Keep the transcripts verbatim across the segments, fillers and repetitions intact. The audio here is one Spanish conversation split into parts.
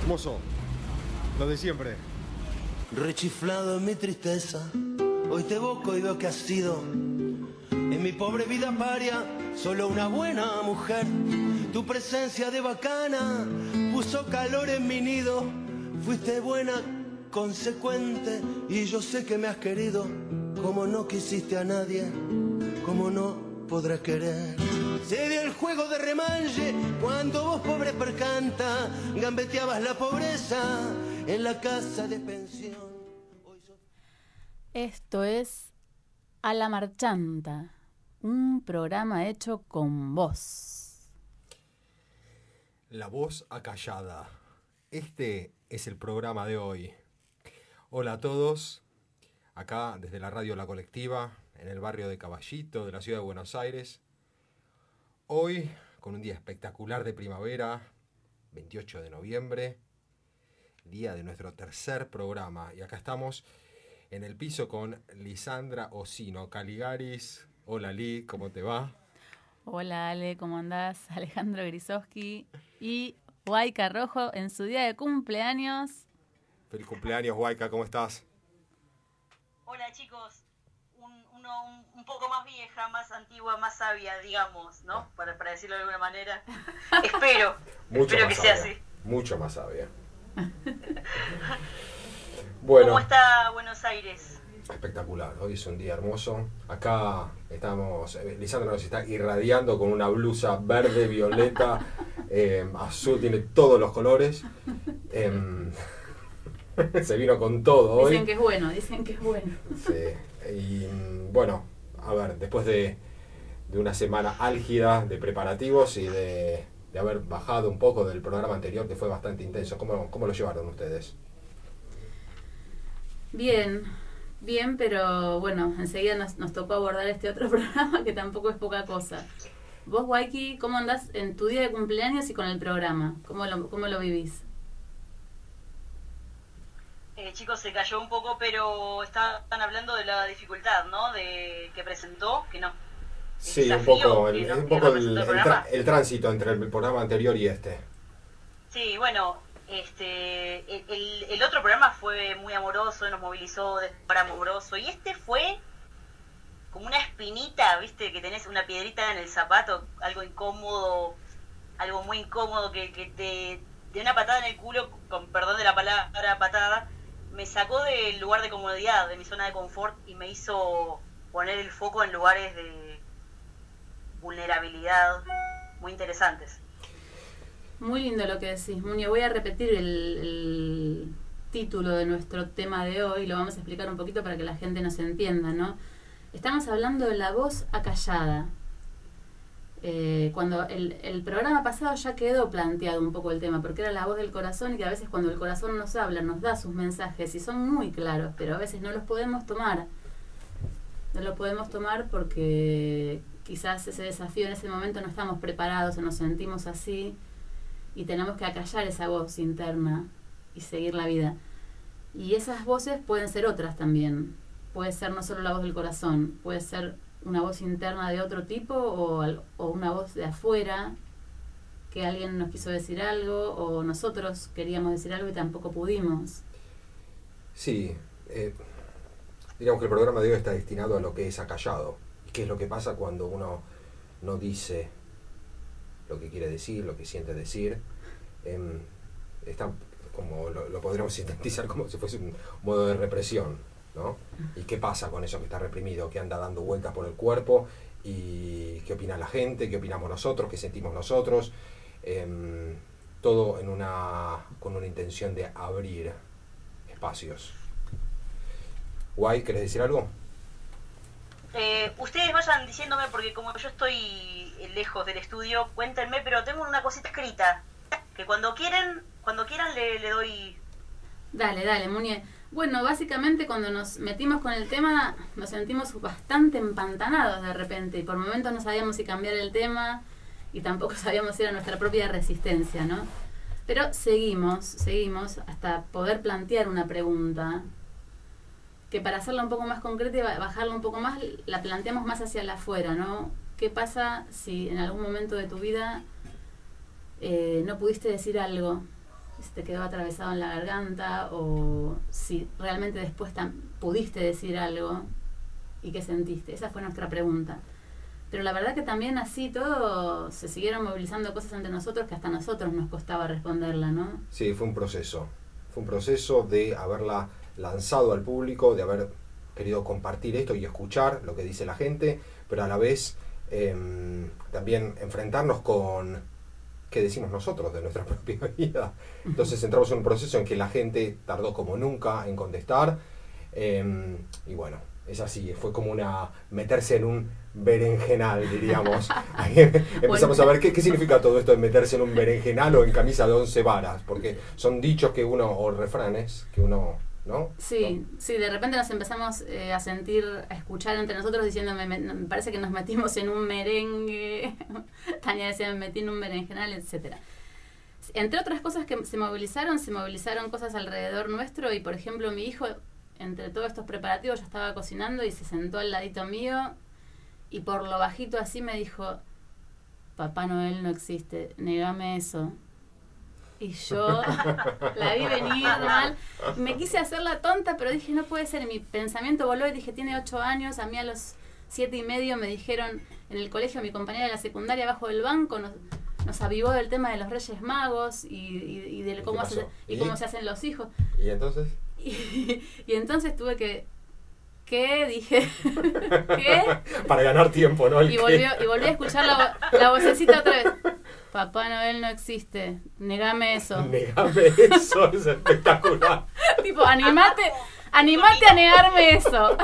Mozo, lo de siempre. Rechiflado en mi tristeza, hoy te evoco y veo que has sido en mi pobre vida paria solo una buena mujer. Tu presencia de bacana puso calor en mi nido. Fuiste buena, consecuente, y yo sé que me has querido como no quisiste a nadie, como no podrás querer. Se dio el juego de remanche cuando vos, pobre percanta, gambeteabas la pobreza en la casa de pensión. Esto es A la Marchanta, un programa hecho con voz. La voz acallada. Este es el programa de hoy. Hola a todos, acá desde la radio La Colectiva, en el barrio de Caballito, de la ciudad de Buenos Aires. Hoy, con un día espectacular de primavera, veintiocho de noviembre, día de nuestro tercer programa. Y acá estamos en el piso con Lisandra Osino Caligaris. Hola Li, ¿cómo te va? Hola Ale, ¿cómo andás? Alejandro Grisowski y Huayca Rojo en su día de cumpleaños. Feliz cumpleaños, Huayca, ¿cómo estás? Hola chicos, un, uno un, un poco más vieja, más antigua, más sabia, digamos, ¿no? Para, para decirlo de alguna manera. espero, Mucho espero más que sea sabia, así. Mucho más sabia. Bueno, ¿cómo está Buenos Aires? Espectacular, hoy es un día hermoso. Acá estamos, eh, Lisandra nos está irradiando con una blusa verde, violeta, eh, azul, tiene todos los colores. Eh, se vino con todo hoy. Dicen que es bueno, dicen que es bueno. Sí, y bueno, a ver, después de, de una semana álgida de preparativos y de, de haber bajado un poco del programa anterior que fue bastante intenso, ¿cómo, cómo lo llevaron ustedes? Bien, bien, pero bueno, enseguida nos, nos tocó abordar este otro programa que tampoco es poca cosa. Vos, Waiki, ¿cómo andás en tu día de cumpleaños y con el programa? ¿Cómo lo, cómo lo vivís? Eh, chicos, se cayó un poco, pero estaban hablando de la dificultad, ¿no? De que presentó, que no. El Sí, un desafío poco, que el, no- un que poco el, representó el el, programa. tra- el tránsito entre el programa anterior y este. Sí, bueno, este, el, el- el otro programa fue muy amoroso, nos movilizó de para amoroso, y este fue como una espinita, viste, que tenés una piedrita en el zapato, algo incómodo, algo muy incómodo que, que te, de una patada en el culo, con perdón de la palabra patada, me sacó del lugar de comodidad, de mi zona de confort, y me hizo poner el foco en lugares de vulnerabilidad muy interesantes. Muy lindo lo que decís, Muñe. Voy a repetir el, el título de nuestro tema de hoy, lo vamos a explicar un poquito para que la gente nos entienda, ¿no? Estamos hablando de la voz acallada. Eh, cuando el, el programa pasado ya quedó planteado un poco el tema, porque era la voz del corazón y que a veces cuando el corazón nos habla, nos da sus mensajes y son muy claros, pero a veces no los podemos tomar. No lo podemos tomar porque quizás ese desafío en ese momento no estamos preparados o nos sentimos así y tenemos que acallar esa voz interna y seguir la vida. Y esas voces pueden ser otras también. Puede ser no solo la voz del corazón, puede ser una voz interna de otro tipo o, al- o una voz de afuera, que alguien nos quiso decir algo o nosotros queríamos decir algo y tampoco pudimos. Sí, eh, diríamos que el programa de hoy está destinado a lo que es acallado. ¿Y qué es lo que pasa cuando uno no dice lo que quiere decir, lo que siente decir? Eh, está como lo, lo podríamos sintetizar como si fuese un modo de represión, ¿no? ¿Y qué pasa con eso que está reprimido, que anda dando vueltas por el cuerpo? ¿Y qué opina la gente? ¿Qué opinamos nosotros? ¿Qué sentimos nosotros? Eh, todo en una con una intención de abrir espacios. Guay, ¿querés decir algo? Eh, ustedes vayan diciéndome, porque como yo estoy lejos del estudio, cuéntenme, pero tengo una cosita escrita, que cuando quieren, cuando quieran le, le doy... Dale, dale, Muñe. Bueno, básicamente cuando nos metimos con el tema nos sentimos bastante empantanados de repente y por momentos no sabíamos si cambiar el tema y tampoco sabíamos si era nuestra propia resistencia, ¿no? Pero seguimos, seguimos hasta poder plantear una pregunta que para hacerla un poco más concreta y bajarla un poco más, la planteamos más hacia la afuera, ¿no? ¿Qué pasa si en algún momento de tu vida eh, no pudiste decir algo? si te quedó atravesado en la garganta o si realmente después tam- pudiste decir algo y qué sentiste. Esa fue nuestra pregunta. Pero la verdad que también así todo se siguieron movilizando cosas ante nosotros que hasta a nosotros nos costaba responderla, ¿no? Sí, fue un proceso. Fue un proceso de haberla lanzado al público, de haber querido compartir esto y escuchar lo que dice la gente, pero a la vez eh, también enfrentarnos con qué decimos nosotros de nuestra propia vida. Entonces entramos en un proceso en que la gente tardó como nunca en contestar, eh, y bueno, es así, fue como una meterse en un berenjenal, diríamos. Ahí empezamos a ver qué, qué significa todo esto de meterse en un berenjenal o en camisa de once varas, porque son dichos que uno, o refranes, que uno, ¿no? Sí, sí, de repente nos empezamos eh, a sentir, a escuchar entre nosotros diciendo, me, me, me parece que nos metimos en un merengue, Tania decía, me metí en un berenjenal, etcétera. Entre otras cosas que se movilizaron, se movilizaron cosas alrededor nuestro y, por ejemplo, mi hijo, entre todos estos preparativos, yo estaba cocinando y se sentó al ladito mío y por lo bajito así me dijo, Papá Noel no existe, negame eso. Y yo la vi venir mal, me quise hacer la tonta, pero dije, no puede ser, y mi pensamiento voló y dije, tiene ocho años, a mí a los siete y medio me dijeron en el colegio, mi compañera de la secundaria, abajo del banco, nos, nos avivó del tema de los Reyes Magos y, y, y de cómo, hace, y, ¿Y cómo se hacen los hijos. ¿Y entonces? Y, y entonces tuve que... ¿Qué? Dije. ¿Qué? Para ganar tiempo, ¿no? El y, volvió, y volví a escuchar la, vo- la vocecita otra vez. Papá Noel no existe. Negame eso. Negame eso, es espectacular. Tipo, animate, animate a negarme eso.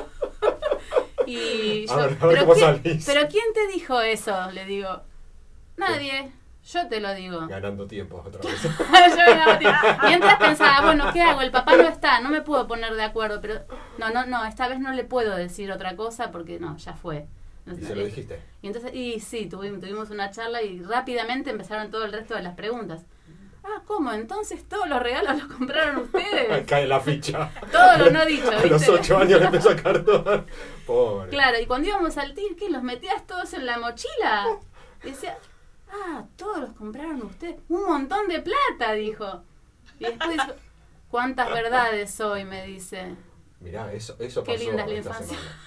Y yo, A ver, a ver ¿pero, cómo quién, salís. ¿pero quién te dijo eso? Le digo. Nadie. Yo te lo digo. Ganando tiempo otra vez. Yo ganaba tiempo. Mientras pensaba, bueno, ¿qué hago? El papá no está, no me puedo poner de acuerdo, pero no, no, no, esta vez no le puedo decir otra cosa porque no, ya fue. ¿Y se lo dijiste? Y entonces, y sí, tuvimos, tuvimos una charla y rápidamente empezaron todo el resto de las preguntas. Ah, ¿cómo? Entonces todos los regalos los compraron ustedes. Cae la ficha. Todo lo no dicho, A ¿viste? los ocho años le empezó a sacar todo. Pobre. Claro, y cuando íbamos al tir, ¿qué? ¿Los metías todos en la mochila? Y decía, ah, todos los compraron ustedes. Un montón de plata, dijo. Y después dijo, ¿cuántas verdades hoy? Me dice. Mirá, eso, eso Qué pasó linda es la esta infancia. semana.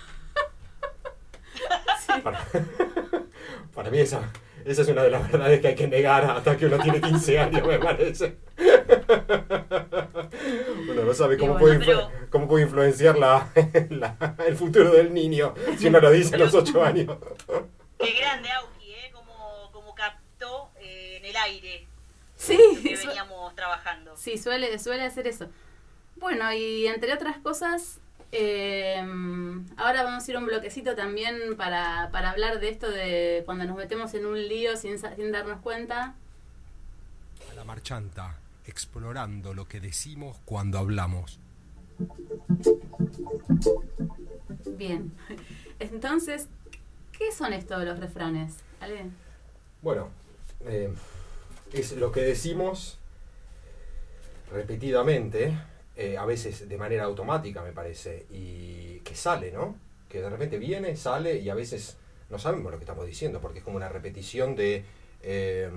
Sí. Para, para mí esa, esa es una de las verdades que hay que negar hasta que uno tiene quince años, me parece. Uno no sabe cómo, Y puede, bueno, influ- cómo puede influenciar la, la- el futuro del niño si uno lo dice a los ocho años. Qué grande, Auki, ¿eh? Como, como captó eh, en el aire Sí, lo que su- veníamos trabajando. sí, suele, suele hacer eso. Bueno, y entre otras cosas, eh, ahora vamos a ir a un bloquecito también para, para hablar de esto de cuando nos metemos en un lío sin, sa- sin darnos cuenta. A la marchanta, explorando lo que decimos cuando hablamos. Bien, entonces, ¿qué son esto de los refranes? ¿Ale? Bueno, eh, es lo que decimos repetidamente, eh, a veces de manera automática me parece, y que sale, ¿no? Que de repente viene, sale y a veces no sabemos lo que estamos diciendo porque es como una repetición de, eh,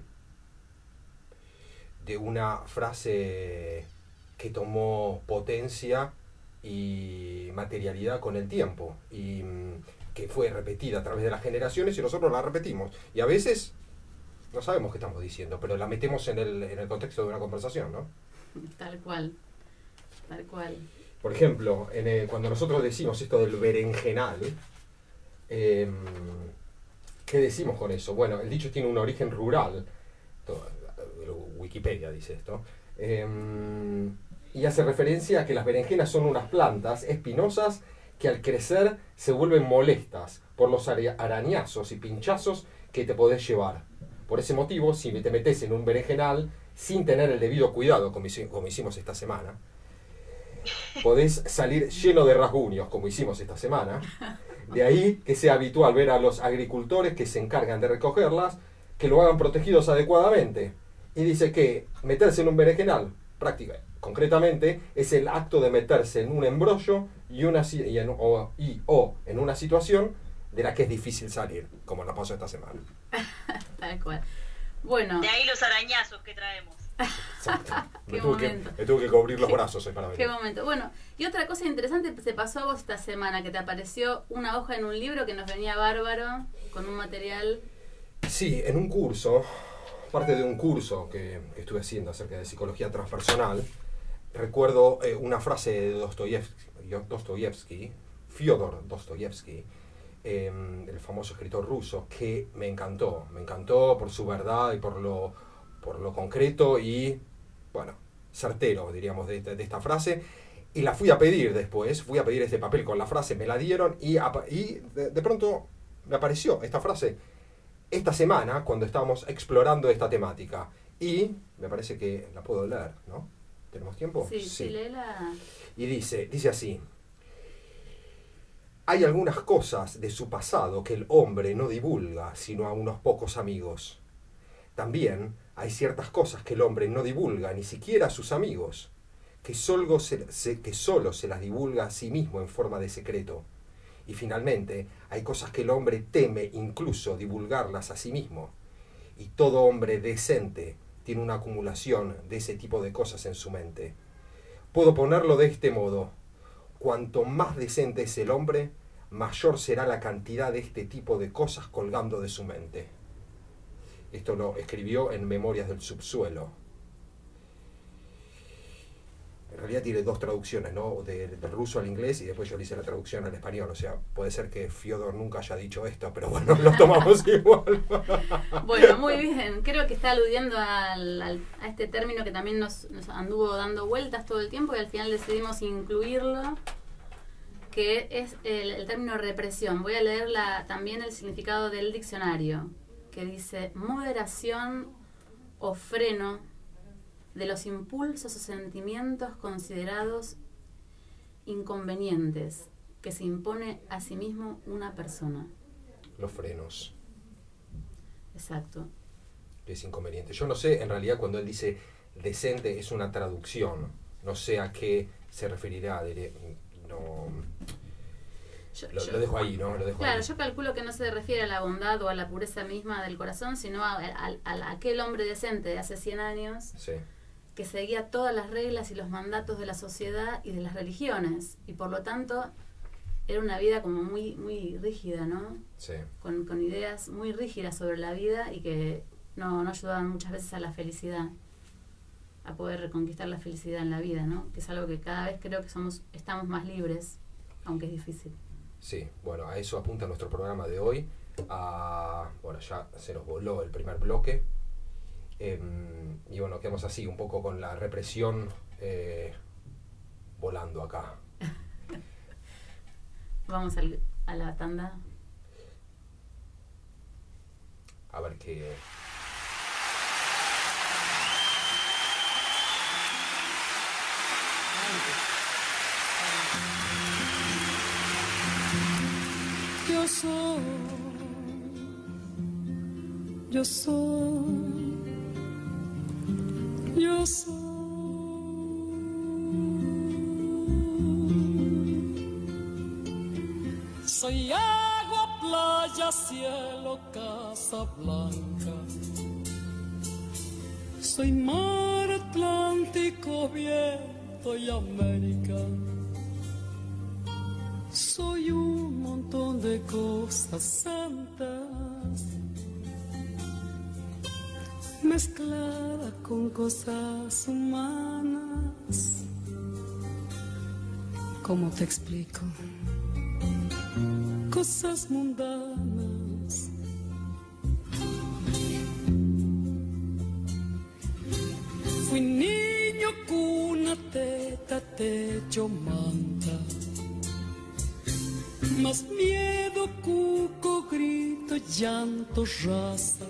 de una frase que tomó potencia y materialidad con el tiempo y mm, que fue repetida a través de las generaciones y nosotros la repetimos y a veces no sabemos qué estamos diciendo, pero la metemos en el, en el contexto de una conversación, ¿no? Tal cual, tal cual. Por ejemplo, en el- cuando nosotros decimos esto del berenjenal, eh, ¿qué decimos con eso? Bueno, el dicho tiene un origen rural, todo, Wikipedia dice esto, eh, y hace referencia a que las berenjenas son unas plantas espinosas que al crecer se vuelven molestas por los ara- arañazos y pinchazos que te podés llevar. Por ese motivo, si te metes en un berenjenal sin tener el debido cuidado, como, hici- como hicimos esta semana, podés salir lleno de rasguños, como hicimos esta semana. De ahí que sea habitual ver a los agricultores que se encargan de recogerlas, que lo hagan protegidos adecuadamente. Y dice que meterse en un berenjenal, práctica, concretamente, es el acto de meterse en un embrollo y, una, si- y, en, o, y o en una situación de la que es difícil salir, como nos pasó esta semana. Tal cual. Bueno, De ahí los arañazos que traemos. Exacto. Qué Me tuve, que, momento. me tuve que cubrir los Qué- brazos hoy para venir. Qué momento. Bueno, y otra cosa interesante se pasó a vos esta semana, que te apareció una hoja en un libro que nos venía bárbaro, con un material... Sí, en un curso, parte de un curso que, que estuve haciendo acerca de psicología transpersonal, recuerdo eh, una frase de Dostoyevsky, Dostoyevsky Fyodor Dostoyevsky, eh, el famoso escritor ruso, que me encantó, me encantó por su verdad y por lo, por lo concreto y, bueno, certero, diríamos, de, de, de esta frase. Y la fui a pedir después, fui a pedir este papel con la frase, me la dieron y, y de, de pronto me apareció esta frase esta semana cuando estábamos explorando esta temática. Y me parece que la puedo leer, ¿no? ¿Tenemos tiempo? Sí, sí, léela. Y dice, dice así: hay algunas cosas de su pasado que el hombre no divulga sino a unos pocos amigos. También hay ciertas cosas que el hombre no divulga ni siquiera a sus amigos, que solo se, se, que solo se las divulga a sí mismo en forma de secreto. Y finalmente, hay cosas que el hombre teme incluso divulgarlas a sí mismo. Y todo hombre decente tiene una acumulación de ese tipo de cosas en su mente. Puedo ponerlo de este modo: cuanto más decente es el hombre, mayor será la cantidad de este tipo de cosas colgando de su mente. Esto lo escribió en Memorias del Subsuelo. En realidad tiene dos traducciones, ¿no? De, del ruso al inglés y después yo le hice la traducción al español. O sea, puede ser que Fyodor nunca haya dicho esto, pero bueno, lo tomamos igual. Bueno, muy bien. Creo que está aludiendo al, al, a este término que también nos, nos anduvo dando vueltas todo el tiempo y al final decidimos incluirlo, que es el, el término represión. Voy a leer la, también el significado del diccionario, que dice: moderación o freno de los impulsos o sentimientos considerados inconvenientes que se impone a sí mismo una persona. Los frenos. Exacto. Es inconveniente. Yo no sé, en realidad, cuando él dice decente, es una traducción. No sé a qué se referirá. Diré, no, Yo, lo, yo, lo dejo ahí, ¿no? Lo dejo claro, ahí. yo calculo que no se refiere a la bondad o a la pureza misma del corazón, sino a, a, a, a aquel hombre decente de hace cien años, Sí. que seguía todas las reglas y los mandatos de la sociedad y de las religiones, y por lo tanto era una vida como muy muy rígida, ¿no? Sí. Con, con ideas muy rígidas sobre la vida y que no, no ayudaban muchas veces a la felicidad, a poder reconquistar la felicidad en la vida, ¿no? Que es algo que cada vez creo que somos estamos más libres, aunque es difícil. Sí, bueno, a eso apunta nuestro programa de hoy. A, bueno, ya se nos voló el primer bloque. Eh, y bueno, quedamos así, un poco con la represión eh, volando acá. Vamos al, a la tanda. A ver qué... Yo soy, yo soy, yo soy. Soy agua, playa, cielo, casa blanca. Soy mar Atlántico, viento y América. Soy un montón de cosas santas mezclada con cosas humanas. ¿Cómo te explico? Cosas mundanas. Fui niño, cuna, teta, techo, manta. Más miedo, cuco, grito, llanto, raza.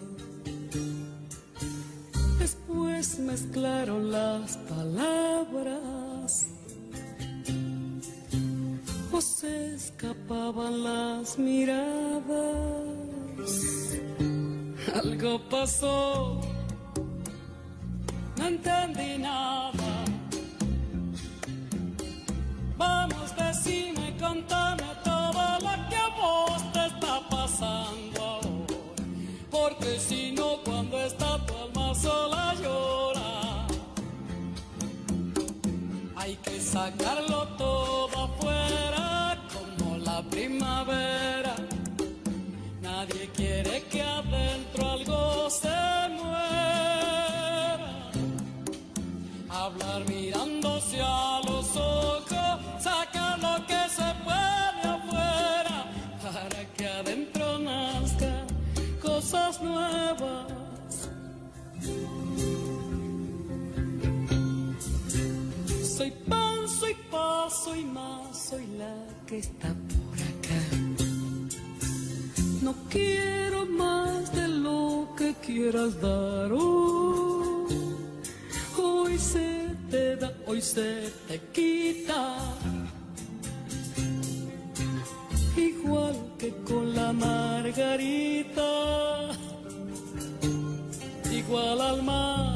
Después mezclaron las palabras o se escapaban las miradas. Algo pasó, no entendí nada. Vamos, decime, contame todo lo que a vos te está pasando ahora. Porque si no, cuando está tu alma sola llora. sacarlo todo afuera como la primavera. Nadie quiere que adentro algo se muera. Hablar mirándose a los ojos, sacar lo que se puede afuera, para que adentro nazcan cosas nuevas. Soy pan, soy paso y más, soy la que está por acá. No quiero más de lo que quieras dar. Oh, hoy se te da, hoy se te quita. Igual que con la margarita, igual al mar,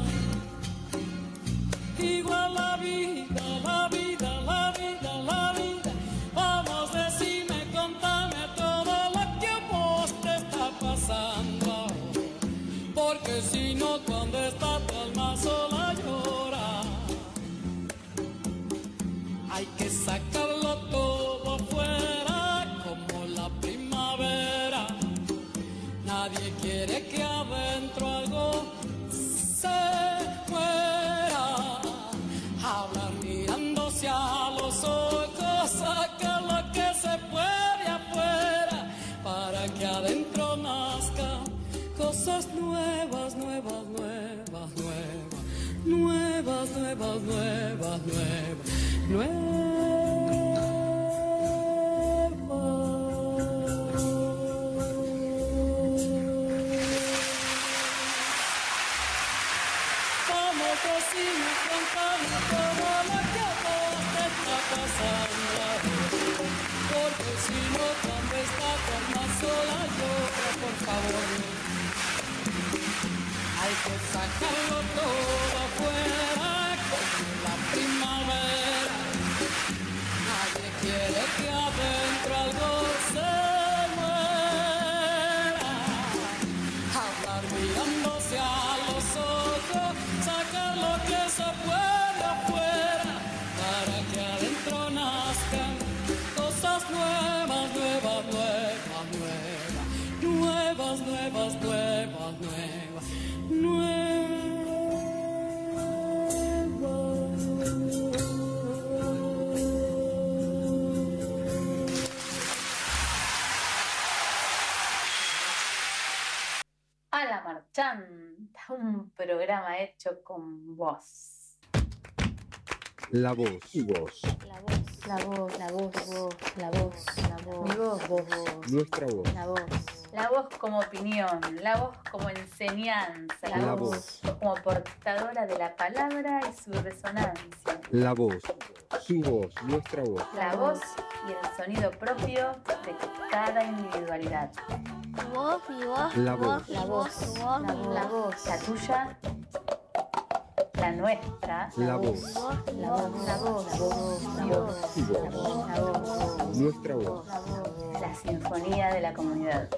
igual la vida, la vida, la vida, la vida. Vamos, decime, contame todo lo que a vos te está pasando ahora. Porque si no, cuando está tu alma sola llora. Hay que sacarlo todo afuera como la primavera. Nadie quiere que adentro algo se muera. Hablar mirándose a los ojos, sacar lo que se puede afuera, para que adentro nazcan cosas nuevas, nuevas, nuevas, nuevas, nuevas, nuevas, nuevas, nuevas, nuevas. Vamos, decime, contame todo lo que a vos te está pasando. Porque si no, cuando está tu alma sola llora, por favor. Hay que sacarlo todo afuera como la primavera. Nadie quiere que adentro algo se muera. Hablar mirándose a los ojos, sacar lo que se puede afuera, para que adentro nazcan cosas nuevas, nuevas, nuevas, nuevas, nuevas, nuevas, nuevas, nuevas, nuevas. A la Marchanta, un programa hecho con voz. La voz, tu voz, La voz, la voz, la voz, la voz, la voz, mi voz, vos, nuestra voz, la voz. La voz como opinión, la voz como enseñanza, la, La voz como portadora de la palabra y su resonancia. la voz, su voz, nuestra voz, La voz y el sonido propio de cada individualidad. Tu voz, mi voz, La tu voz. la voz, tu voz, La voz, la voz, la tuya, la nuestra, la voz, la voz, la voz, la voz, la voz, su voz, la voz, nuestra voz. la sinfonía de la comunidad.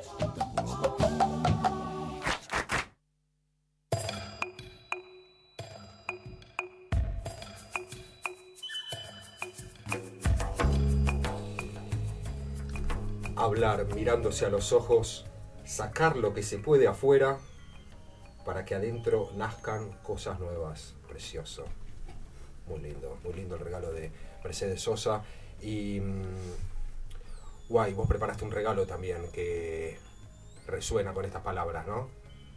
Hablar mirándose a los ojos, sacar lo que se puede afuera, para que adentro nazcan cosas nuevas. Precioso. Muy lindo, muy lindo el regalo de Mercedes Sosa. Y mmm, guay, vos preparaste un regalo también que resuena con estas palabras, ¿no?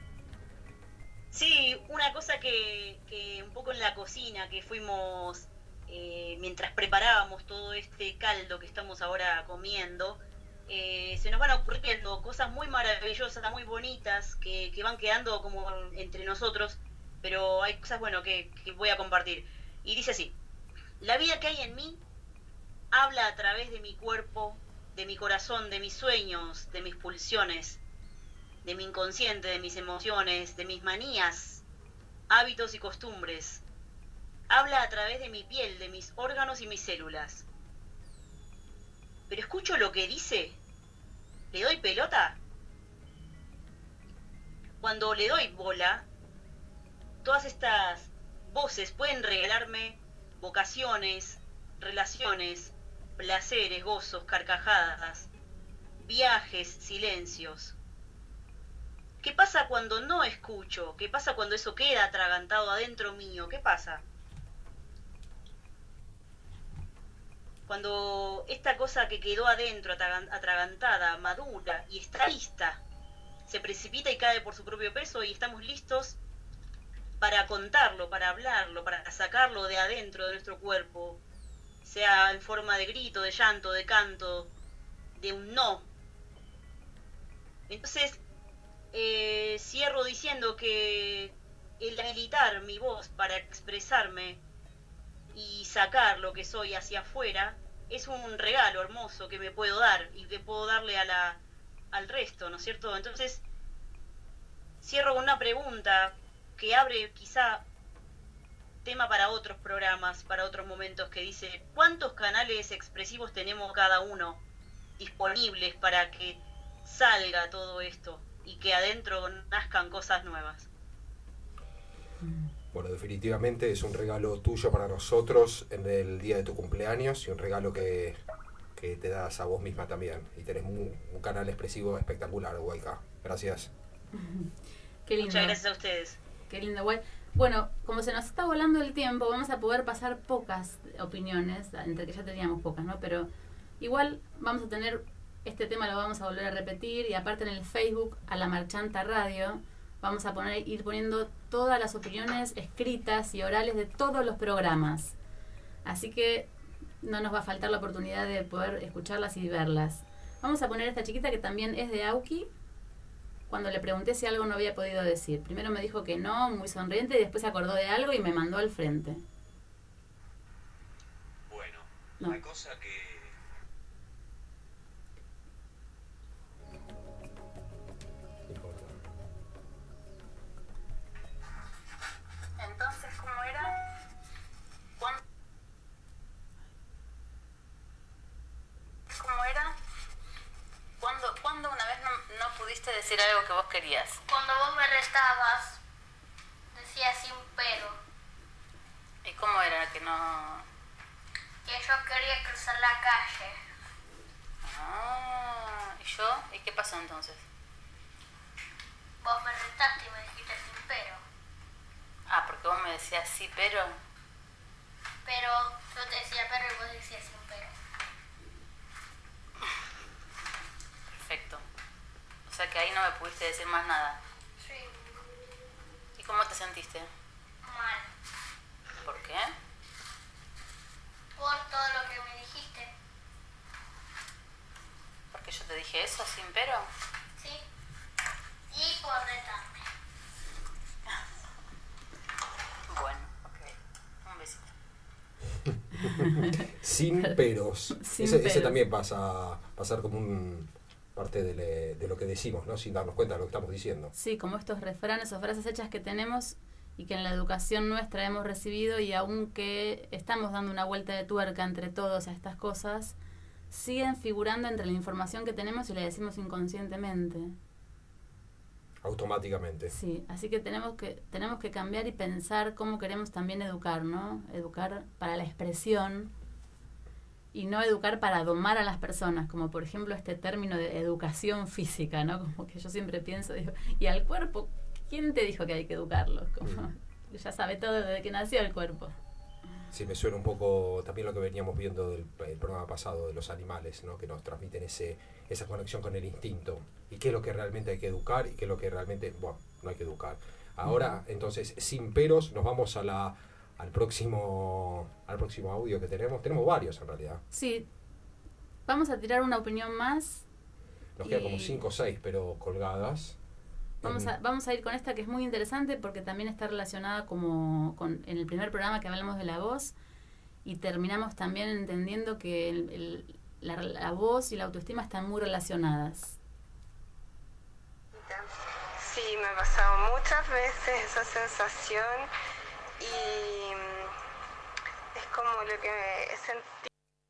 Sí, una cosa que, que un poco en la cocina que fuimos, eh, mientras preparábamos todo este caldo que estamos ahora comiendo, eh, se nos van ocurriendo cosas muy maravillosas, muy bonitas, que, que van quedando como entre nosotros, pero hay cosas, bueno, que, que voy a compartir. Y dice así: la vida que hay en mí habla a través de mi cuerpo, de mi corazón, de mis sueños, de mis pulsiones, de mi inconsciente, de mis emociones, de mis manías, hábitos y costumbres. Habla a través de mi piel, de mis órganos y mis células. Pero escucho lo que dice. ¿Le doy pelota? Cuando le doy bola, todas estas voces pueden regalarme vocaciones, relaciones, placeres, gozos, carcajadas, viajes, silencios. ¿Qué pasa cuando no escucho? ¿Qué pasa cuando eso queda atragantado adentro mío? ¿Qué pasa? Cuando esta cosa que quedó adentro, atragantada, madura y está lista, se precipita y cae por su propio peso y estamos listos para contarlo, para hablarlo, para sacarlo de adentro de nuestro cuerpo, sea en forma de grito, de llanto, de canto, de un no. Entonces, eh, cierro diciendo que el habilitar mi voz para expresarme y sacar lo que soy hacia afuera es un regalo hermoso que me puedo dar y que puedo darle a la, al resto, ¿no es cierto? Entonces, cierro con una pregunta que abre quizá tema para otros programas, para otros momentos, que dice: ¿cuántos canales expresivos tenemos cada uno disponibles para que salga todo esto y que adentro nazcan cosas nuevas? Bueno, definitivamente es un regalo tuyo para nosotros en el día de tu cumpleaños y un regalo que, que te das a vos misma también. Y tenés un, un canal expresivo espectacular, Huayca. Gracias. Qué lindo. Muchas gracias a ustedes. Qué lindo, Guay. Bueno, como se nos está volando el tiempo, vamos a poder pasar pocas opiniones, entre que ya teníamos pocas, ¿no? Pero igual vamos a tener, este tema lo vamos a volver a repetir, y aparte en el Facebook, a la Marchanta Radio, vamos a poner, ir poniendo todas las opiniones escritas y orales de todos los programas. Así que no nos va a faltar la oportunidad de poder escucharlas y verlas. Vamos a poner esta chiquita que también es de Auki, cuando le pregunté si algo no había podido decir. Primero me dijo que no, muy sonriente, y después se acordó de algo y me mandó al frente. Bueno, no. Hay cosa que... Entonces, ¿cómo era? ¿Cuándo? ¿Cómo era? ¿Cuándo, ¿Cuándo una vez no, no pudiste decir algo que vos querías? Cuando vos me restabas, decía sin pero. ¿Y cómo era que no...? Que yo quería cruzar la calle. Ah, ¿y yo? ¿Y qué pasó entonces? Vos me retaste y me dijiste sin pero. Ah, porque vos me decías sí, pero... Pero yo te decía pero y vos decías sin pero. Perfecto. O sea que ahí no me pudiste decir más nada. Sí. ¿Y cómo te sentiste? Mal. ¿Por qué? Por todo lo que me dijiste. ¿Porque yo te dije eso sin pero? Sí. Y por retarme. Bueno, ok. Un besito. Sin peros. Sin ese, peros. ese también pasa pasar como un parte de, le, de lo que decimos, ¿no? Sin darnos cuenta de lo que estamos diciendo. Sí, como estos refranes o frases hechas que tenemos y que en la educación nuestra hemos recibido, y aunque estamos dando una vuelta de tuerca entre todos a estas cosas, siguen figurando entre la información que tenemos y la decimos inconscientemente. Automáticamente. Sí, así que tenemos que tenemos que cambiar y pensar cómo queremos también educar, ¿no? Educar para la expresión y no educar para domar a las personas, como por ejemplo este término de educación física, ¿no? Como que yo siempre pienso, digo, ¿y al cuerpo quién te dijo que hay que educarlo? Como, mm. Ya sabe todo desde que nació el cuerpo. Sí, me suena un poco también lo que veníamos viendo del el programa pasado de los animales, ¿no? Que nos transmiten ese esa conexión con el instinto. Y qué es lo que realmente hay que educar y qué es lo que realmente, bueno, no hay que educar. Ahora, uh-huh. Entonces, sin peros, nos vamos a la al próximo al próximo audio que tenemos. Tenemos varios en realidad. Sí. Vamos a tirar una opinión más. Nos quedan como cinco o seis, pero colgadas. Vamos a, vamos a ir con esta que es muy interesante porque también está relacionada como con, en el primer programa que hablamos de la voz, y terminamos también entendiendo que el, el, la, la voz y la autoestima están muy relacionadas. Sí, me ha pasado muchas veces esa sensación y es como lo que he sentido.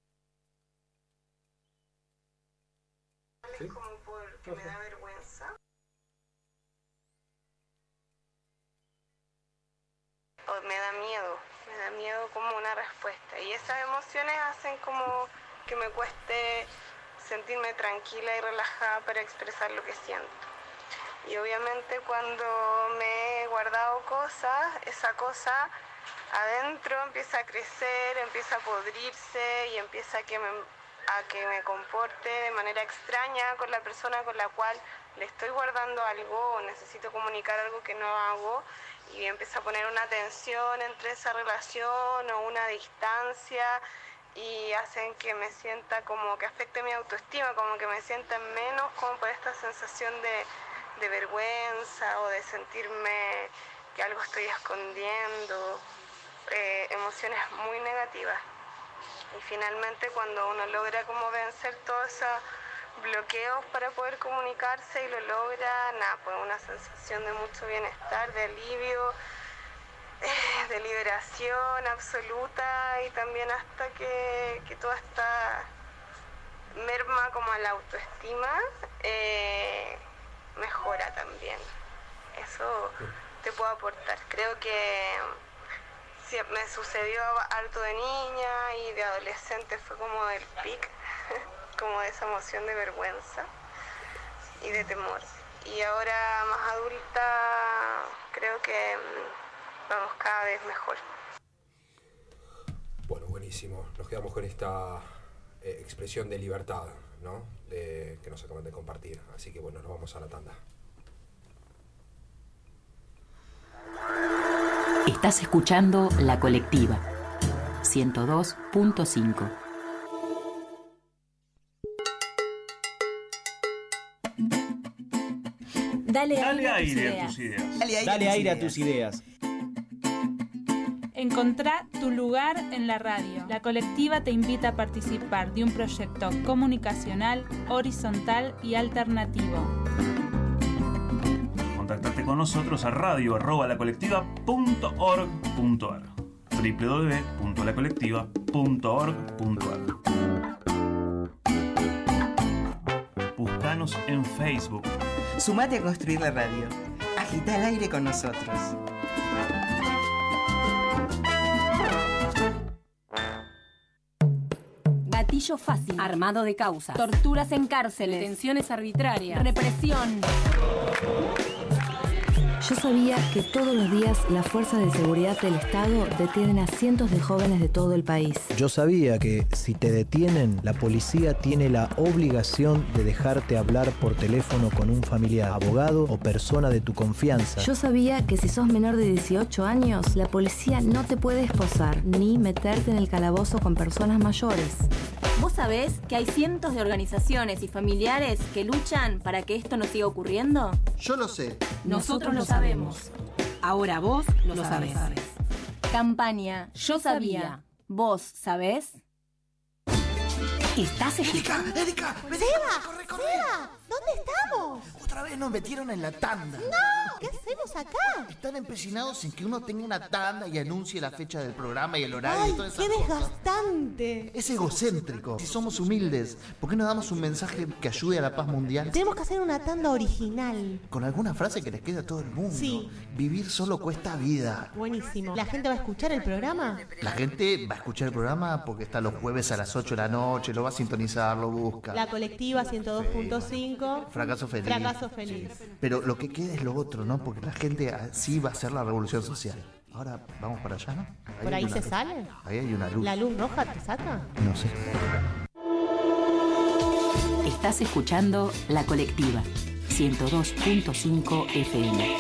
¿Sí? Es como porque me da vergüenza. O me da miedo. me da miedo como una respuesta. Y esas emociones hacen como que me cueste sentirme tranquila y relajada para expresar lo que siento. Y obviamente cuando me he guardado cosas, esa cosa adentro empieza a crecer, empieza a podrirse y empieza a que me, a que me comporte de manera extraña con la persona con la cual le estoy guardando algo o necesito comunicar algo que no hago, y empieza a poner una tensión entre esa relación o una distancia, y hacen que me sienta como que afecte mi autoestima, como que me sienta menos, como por esta sensación de, de vergüenza o de sentirme que algo estoy escondiendo, eh, emociones muy negativas. Y finalmente cuando uno logra como vencer todos esos bloqueos para poder comunicarse y lo logra, nada, pues una sensación de mucho bienestar, de alivio, eh, de liberación absoluta, y también hasta que, que toda esta merma como a la autoestima eh, mejora también. Eso te puedo aportar. Creo que sí, me sucedió harto de niña y de adolescente, fue como el pic, como de esa emoción de vergüenza y de temor. Y ahora más adulta creo que vamos cada vez mejor. Bueno, buenísimo. Nos quedamos con esta eh, expresión de libertad, ¿no? De, que nos acaban de compartir. Así que bueno, nos vamos a la tanda. Estás escuchando La Colectiva, ciento dos punto cinco. Dale, Dale aire, aire a a tus tus ideas. ideas. Dale aire, Dale a, tus aire a ideas. tus ideas. Encontrá tu lugar en la radio. La Colectiva te invita a participar de un proyecto comunicacional, horizontal y alternativo. Contactate con nosotros a radio arroba lacolectiva punto org punto ar doble u doble u doble u punto la colectiva punto org punto ar. Búscanos en Facebook. Sumate a construir la radio. Agita el aire con nosotros. Gatillo fácil. Armado de causas. Torturas en cárceles. Detenciones arbitrarias. Represión. Yo sabía que todos los días las fuerzas de seguridad del Estado detienen a cientos de jóvenes de todo el país. Yo sabía que si te detienen, la policía tiene la obligación de dejarte hablar por teléfono con un familiar, abogado o persona de tu confianza. Yo sabía que si sos menor de dieciocho años, la policía no te puede esposar ni meterte en el calabozo con personas mayores. ¿Vos sabés que hay cientos de organizaciones y familiares que luchan para que esto no siga ocurriendo? Yo lo sé. Nosotros lo sabemos. Ahora vos lo, lo sabés. sabés. Campaña Yo Sabía. ¿Vos sabés? ¿Estás Erika, Erika, vení, Seba, corre, corre. Seba, ¿dónde estamos? Otra vez nos metieron en la tanda. No, ¿qué hacemos acá? Están empecinados en que uno tenga una tanda y anuncie la fecha del programa y el horario Ay, y todas esas qué cosas. desgastante. Es egocéntrico. Si somos humildes, ¿por qué no damos un mensaje que ayude a la paz mundial? Tenemos que hacer una tanda original. Con alguna frase que les quede a todo el mundo. Sí. Vivir solo cuesta vida. Buenísimo. ¿La gente va a escuchar el programa? La gente va a escuchar el programa porque está los jueves a las ocho de la noche, lo va a sintonizar, lo busca. La Colectiva ciento dos punto cinco. Fracaso feliz. Fracaso feliz. Pero lo que queda es lo otro, ¿no? Porque la gente así va a hacer la revolución social. Ahora vamos para allá, ¿no? Ahí ¿Por ahí una se luz. sale? Ahí hay una luz. ¿La luz roja te saca? No sé. Estás escuchando La Colectiva, ciento dos punto cinco F M.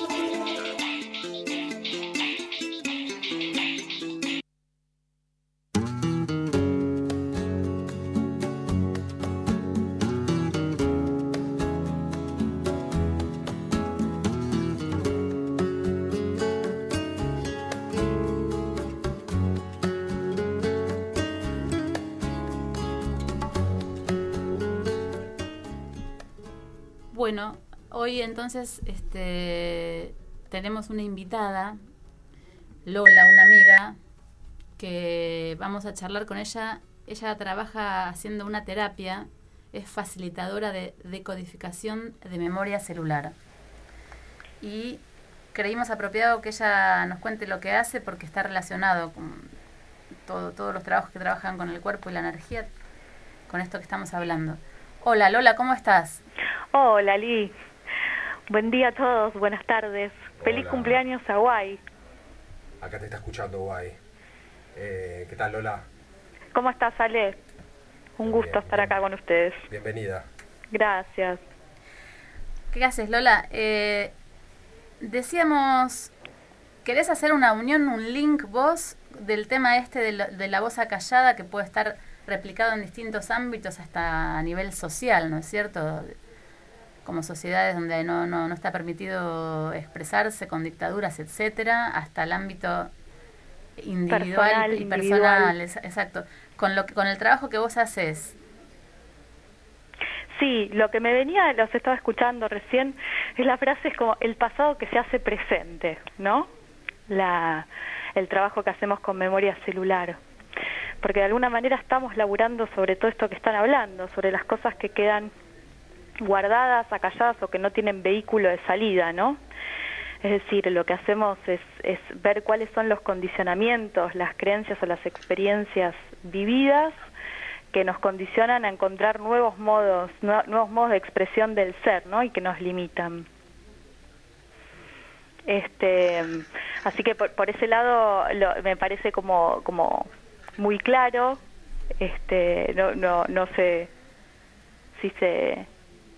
Bueno, hoy entonces este, tenemos una invitada, Lola, una amiga, que vamos a charlar con ella. Ella trabaja haciendo una terapia, es facilitadora de decodificación de memoria celular. Y creímos apropiado que ella nos cuente lo que hace porque está relacionado con todo, todos los trabajos que trabajan con el cuerpo y la energía, con esto que estamos hablando. Hola Lola, ¿cómo estás? Hola Li, buen día a todos, buenas tardes. Feliz Hola. cumpleaños a Guay. Acá te está escuchando Guay. Eh, ¿Qué tal, Lola? ¿Cómo estás, Ale? Un Bien, gusto estar bien. acá con ustedes. Bienvenida. Gracias. ¿Qué haces, Lola? Eh, decíamos, ¿querés hacer una unión, un link vos del tema este de, lo- de la voz acallada que puede estar replicado en distintos ámbitos hasta a nivel social, ¿no es cierto? Como sociedades donde no, no, no está permitido expresarse con dictaduras, etcétera, hasta el ámbito individual Personal, y individual. personal, es- exacto. Con lo que, con el trabajo que vos haces. Sí, lo que me venía, los estaba escuchando recién, es la frase es como el pasado que se hace presente, ¿no? La, el trabajo que hacemos con memoria celular. Porque de alguna manera estamos laburando sobre todo esto que están hablando, sobre las cosas que quedan guardadas, acalladas o que no tienen vehículo de salida, ¿no? Es decir, lo que hacemos es, es ver cuáles son los condicionamientos, las creencias o las experiencias vividas que nos condicionan a encontrar nuevos modos, nue- nuevos modos de expresión del ser, ¿no? Y que nos limitan. Este, así que por, por ese lado lo- me parece como, como muy claro. Este, no, no, no sé si se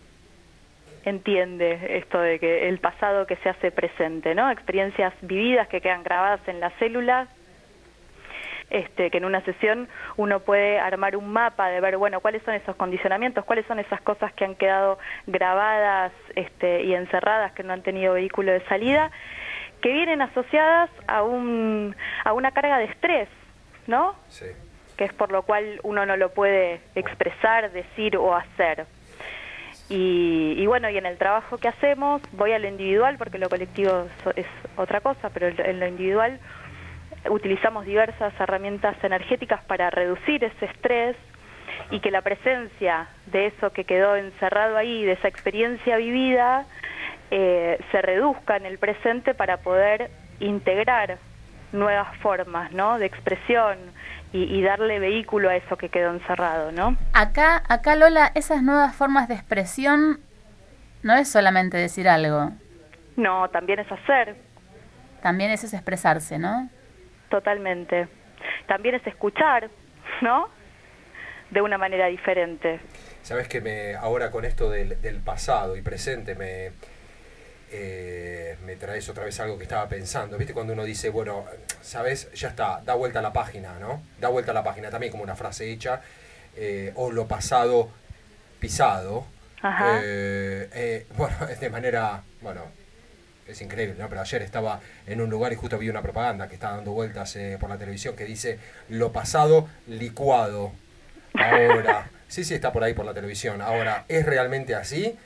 entiende esto de que el pasado que se hace presente, ¿no? Experiencias vividas que quedan grabadas en las células, este, que en una sesión uno puede armar un mapa de ver, bueno, cuáles son esos condicionamientos, cuáles son esas cosas que han quedado grabadas este, y encerradas, que no han tenido vehículo de salida, que vienen asociadas a, un, a una carga de estrés, ¿no? Sí. Que es por lo cual uno no lo puede expresar, decir o hacer. Y, y bueno, y en el trabajo que hacemos, voy a lo individual, porque lo colectivo so- es otra cosa, pero en en lo individual utilizamos diversas herramientas energéticas para reducir ese estrés y que la presencia de eso que quedó encerrado ahí, de esa experiencia vivida, eh, se reduzca en el presente para poder integrar nuevas formas, ¿no?, de expresión y, y darle vehículo a eso que quedó encerrado, ¿no? Acá, acá Lola, esas nuevas formas de expresión no es solamente decir algo. No, también es hacer. También eso es expresarse, ¿no? Totalmente. También es escuchar, ¿no? De una manera diferente. Sabes que me ahora con esto del, del pasado y presente me, eh, me traes otra vez algo que estaba pensando. ¿Viste cuando uno dice, bueno, sabes, ya está, da vuelta a la página, ¿no? Da vuelta a la página, también como una frase hecha, eh, o lo pasado pisado. Ajá. Eh, eh, bueno, de manera, bueno, es increíble, ¿no? Pero ayer estaba en un lugar y justo vi una propaganda que está dando vueltas eh, por la televisión que dice lo pasado licuado. Ahora, sí, sí, está por ahí por la televisión. Ahora, ¿es realmente así?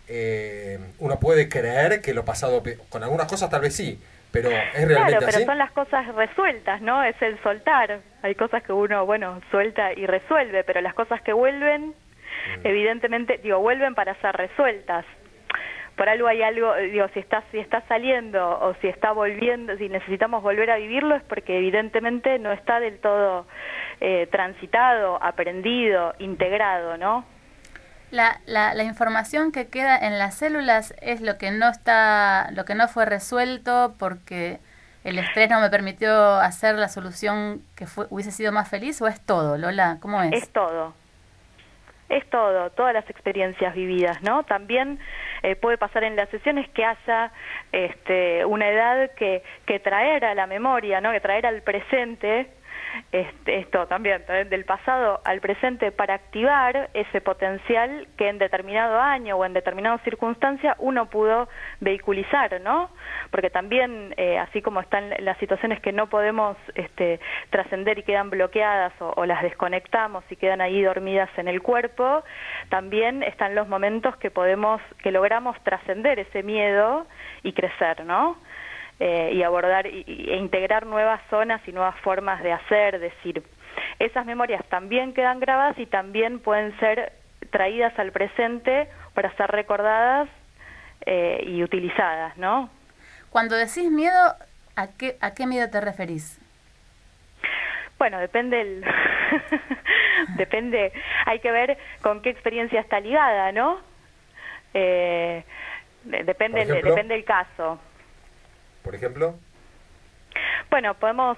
Eh, uno puede creer que lo pasado, pi- con algunas cosas tal vez sí, pero ¿es realmente Claro, pero así? son las cosas resueltas, ¿no? Es el soltar. Hay cosas que uno, bueno, suelta y resuelve, pero las cosas que vuelven, evidentemente, digo, vuelven para ser resueltas. Por algo hay algo, digo, si está, si está saliendo o si está volviendo, si necesitamos volver a vivirlo es porque evidentemente no está del todo eh, transitado, aprendido, integrado, ¿no? La, la, la información que queda en las células es lo que no está, lo que no fue resuelto porque el estrés no me permitió hacer la solución que fue, hubiese sido más feliz, o es todo, Lola, ¿cómo es? Es todo. Es todo, todas las experiencias vividas, ¿no? También eh, puede pasar en las sesiones que haya este, una edad que, que traer a la memoria, ¿no? Que traer al presente, este, esto también, también del pasado al presente para activar ese potencial que en determinado año o en determinada circunstancia uno pudo vehiculizar, ¿no? Porque también, eh, así como están las situaciones que no podemos este, trascender y quedan bloqueadas o, o las desconectamos y quedan ahí dormidas en el cuerpo, también están los momentos que podemos, que logramos trascender ese miedo y crecer, ¿no? Eh, y abordar y, y- e integrar nuevas zonas y nuevas formas de hacer, decir. Esas memorias también quedan grabadas y también pueden ser traídas al presente para ser recordadas eh, y utilizadas, ¿no? Cuando decís miedo, ¿a qué, a qué miedo te referís? Bueno, depende el depende, hay que ver con qué experiencia está ligada, ¿no? Eh, depende, el, depende el caso. Por ejemplo. Bueno, podemos,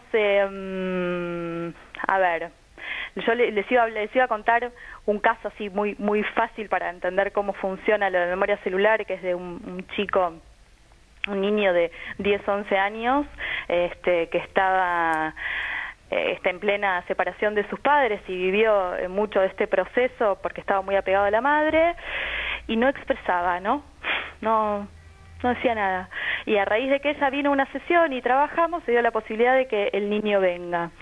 eh, a ver, yo les iba, les iba a contar un caso así muy muy fácil para entender cómo funciona la memoria celular, que es de un, un chico, un niño de diez, once años, este, que estaba eh, está en plena separación de sus padres y vivió eh, mucho de este proceso porque estaba muy apegado a la madre y no expresaba, ¿no? No, no decía nada. Y a raíz de que ella vino a una sesión y trabajamos, se dio la posibilidad de que el niño venga.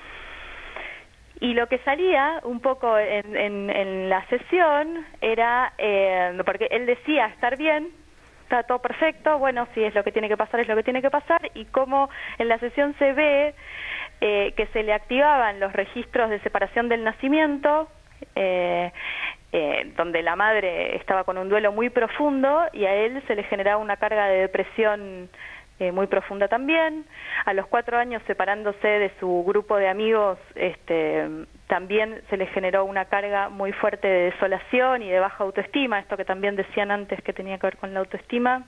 Y lo que salía un poco en, en, en la sesión era, eh, porque él decía estar bien, está todo perfecto, bueno, si es lo que tiene que pasar, es lo que tiene que pasar, y como en la sesión se ve eh, que se le activaban los registros de separación del nacimiento, eh, eh, donde la madre estaba con un duelo muy profundo y a él se le generaba una carga de depresión eh, muy profunda también. A los cuatro años, separándose de su grupo de amigos, este, también se le generó una carga muy fuerte de desolación y de baja autoestima, esto que también decían antes que tenía que ver con la autoestima.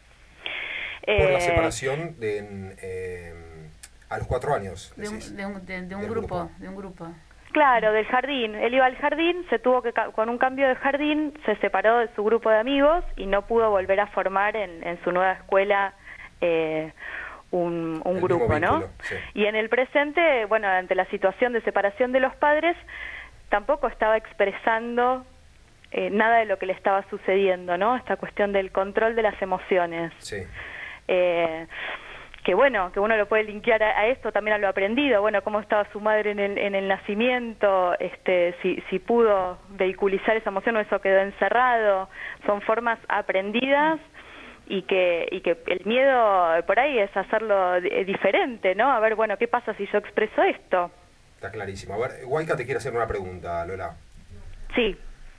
Por eh, la separación de, en, eh, a los cuatro años. De un, de un, de, de un grupo, grupo, de un grupo. Claro, del jardín. Él iba al jardín, se tuvo que, con un cambio de jardín, se separó de su grupo de amigos y no pudo volver a formar en, en su nueva escuela eh, un, un grupo, vínculo, ¿no? Sí. Y en el presente, bueno, ante la situación de separación de los padres, tampoco estaba expresando eh, nada de lo que le estaba sucediendo, ¿no? Esta cuestión del control de las emociones. Sí. Eh, que bueno, que uno lo puede linkear a, a esto, también a lo aprendido, bueno, cómo estaba su madre en el, en el nacimiento, este, si, si pudo vehiculizar esa emoción o eso quedó encerrado, son formas aprendidas y que, y que el miedo por ahí es hacerlo diferente, ¿no? A ver, bueno, ¿qué pasa si yo expreso esto? Está clarísimo. A ver, Guayca te quiere hacer una pregunta, Lola. Sí.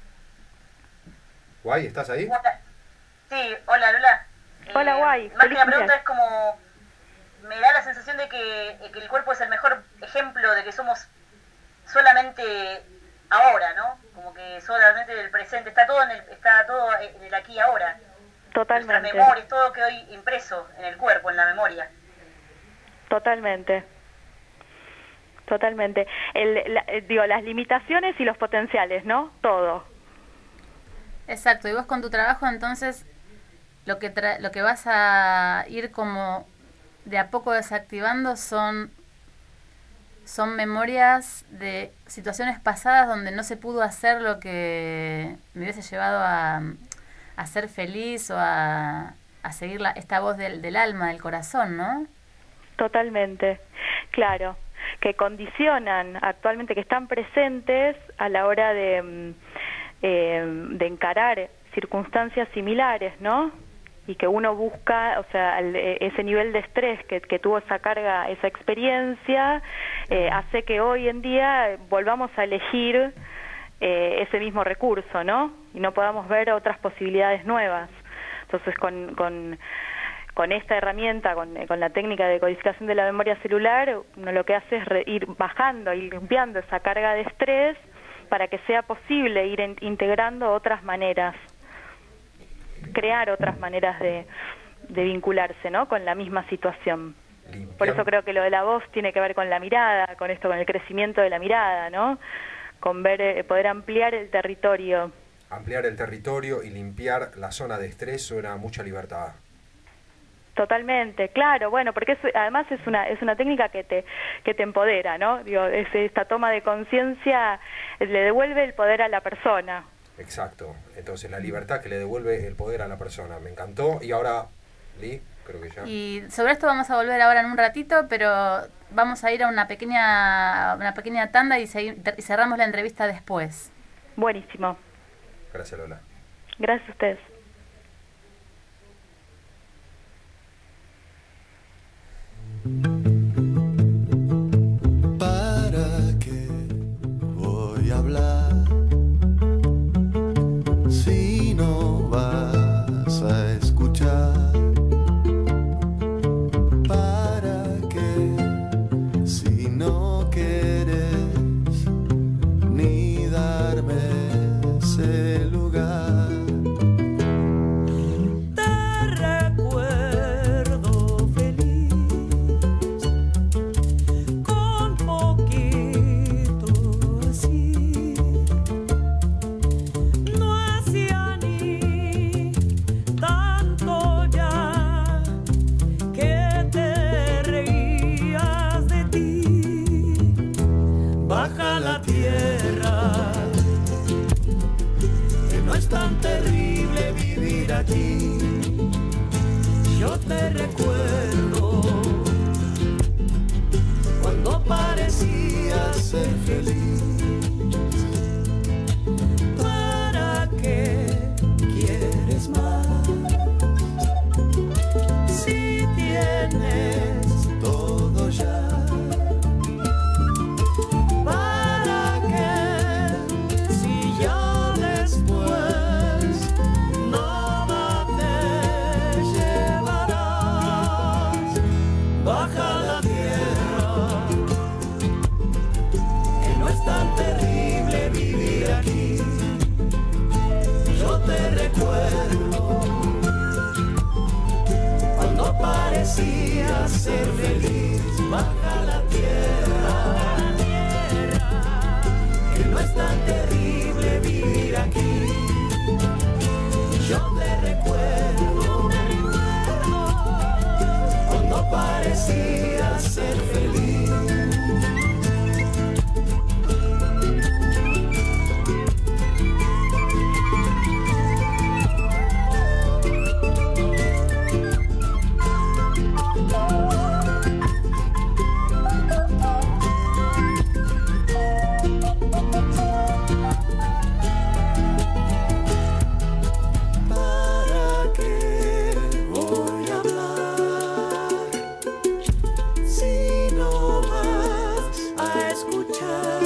Guay, ¿estás ahí? Sí, hola Lola. Hola, eh, Guay. Más que la pregunta es como, me da la sensación de que, que el cuerpo es el mejor ejemplo de que somos solamente ahora, ¿no? Como que solamente el presente, está todo en el, está todo en el aquí y ahora. Totalmente. Nuestras memorias, todo quedó impreso en el cuerpo, en la memoria. Totalmente. Totalmente. El, la, digo, las limitaciones y los potenciales, ¿no? Todo. Exacto. Y vos con tu trabajo, entonces, lo que tra lo que vas a ir como de a poco desactivando son son memorias de situaciones pasadas donde no se pudo hacer lo que me hubiese llevado a, a ser feliz o a, a seguir la, esta voz del, del alma, del corazón, ¿no? Totalmente, claro, que condicionan actualmente, que están presentes a la hora de, eh, de encarar circunstancias similares, ¿no? Y que uno busca, o sea, el, ese nivel de estrés que, que tuvo esa carga, esa experiencia, eh, hace que hoy en día volvamos a elegir eh, ese mismo recurso, ¿no? Y no podamos ver otras posibilidades nuevas. Entonces, con, con, con esta herramienta, con, con la técnica de codificación de la memoria celular, uno lo que hace es re, ir bajando, ir limpiando esa carga de estrés para que sea posible ir en, integrando otras maneras, crear otras maneras de, de vincularse, ¿no? Con la misma situación. Limpiar. Por eso creo que lo de la voz tiene que ver con la mirada, con esto, con el crecimiento de la mirada, ¿no? Con ver, eh, poder ampliar el territorio. Ampliar el territorio y limpiar la zona de estrés suena mucha libertad. Totalmente, claro, bueno, porque es, además es una es una técnica que te que te empodera, ¿no? Digo, es, esta toma de conciencia le devuelve el poder a la persona. Exacto, entonces la libertad que le devuelve el poder a la persona, me encantó. Y ahora, Lee, creo que ya. Y sobre esto vamos a volver ahora en un ratito, pero vamos a ir a una pequeña una pequeña tanda y, seguir, y cerramos la entrevista después. Buenísimo. Gracias, Lola. Gracias a ustedes. ¿Para qué voy a hablar si no vas a escuchar? aquí. Yo te recuerdo cuando parecías ser feliz. ¿Para qué quieres más? Si tienes todo ya. ¿Para qué? Si ya después nada te llevarás. Baja la tierra, que no es tan terrible vivir aquí. Yo te recuerdo cuando parecías ser feliz. Baja la tierra, que no es tan terrible vivir aquí. Yo te recuerdo cuando parecías ser feliz. ¿Para qué voy a hablar si no vas a escuchar?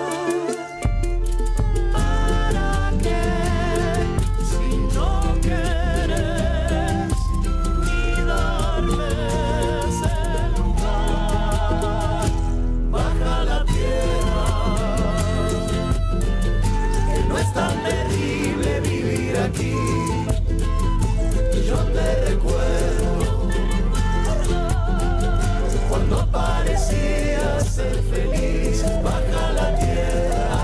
¿Para qué si no quieres ni darme ese lugar? Baja la tierra, que no es tan terrible vivir aquí. Yo te recuerdo cuando parecías ser feliz. Baja la tierra,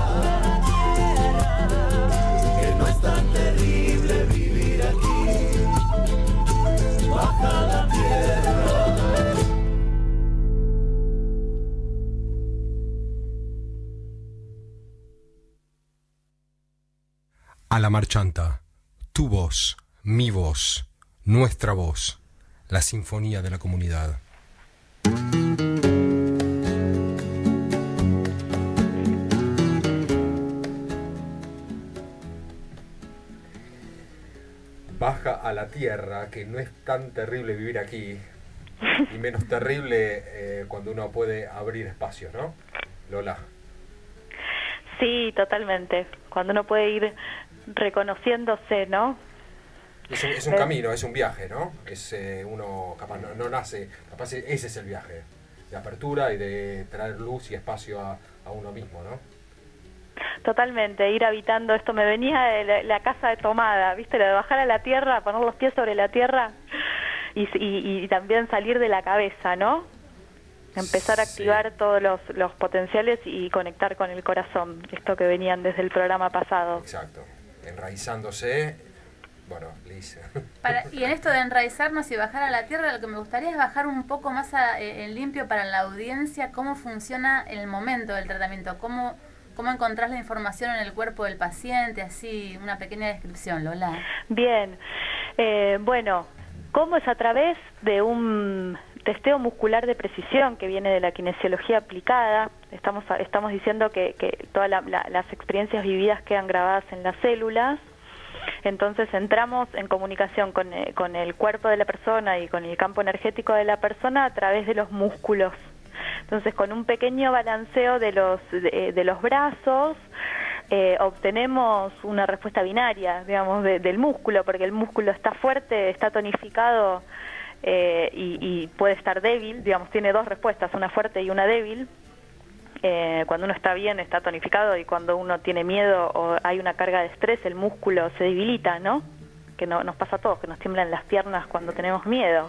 que no es tan terrible vivir aquí. Baja la tierra. A la marchanta, tu voz, mi voz, nuestra voz, la sinfonía de la comunidad. Baja a la tierra, que no es tan terrible vivir aquí, y menos terrible eh, cuando uno puede abrir espacios, ¿no? Lola. Sí, totalmente. Cuando uno puede ir reconociéndose, ¿no? Es un, es un Eh. camino, es un viaje, ¿no? Es eh, uno, capaz no, no nace, capaz ese es el viaje, de apertura y de traer luz y espacio a, a uno mismo, ¿no? Totalmente, ir habitando esto. Me venía de la, la casa de Tomada, ¿viste? Lo de bajar a la tierra, poner los pies sobre la tierra y, y, y también salir de la cabeza, ¿no? Empezar a activar sí. todos los, los potenciales y conectar con el corazón, esto que venían desde el programa pasado. Exacto, enraizándose, bueno, Liz. Para, y en esto de enraizarnos y bajar a la tierra, lo que me gustaría es bajar un poco más a, eh, en limpio para la audiencia cómo funciona el momento del tratamiento, cómo, cómo encontrás la información en el cuerpo del paciente, así una pequeña descripción, Lola. Bien, eh, bueno, ¿cómo es a través de un testeo muscular de precisión que viene de la kinesiología aplicada? Estamos, estamos diciendo que, que todas la, la, las experiencias vividas quedan grabadas en las células. Entonces entramos en comunicación con, eh, con el cuerpo de la persona y con el campo energético de la persona a través de los músculos. Entonces con un pequeño balanceo de los, de, de los brazos eh, obtenemos una respuesta binaria, digamos, de, del músculo, porque el músculo está fuerte, está tonificado eh, y, y puede estar débil, digamos, tiene dos respuestas, una fuerte y una débil. Eh, cuando uno está bien, está tonificado, y cuando uno tiene miedo o hay una carga de estrés, el músculo se debilita, ¿no? Que no, nos pasa a todos, que nos tiemblan las piernas cuando tenemos miedo.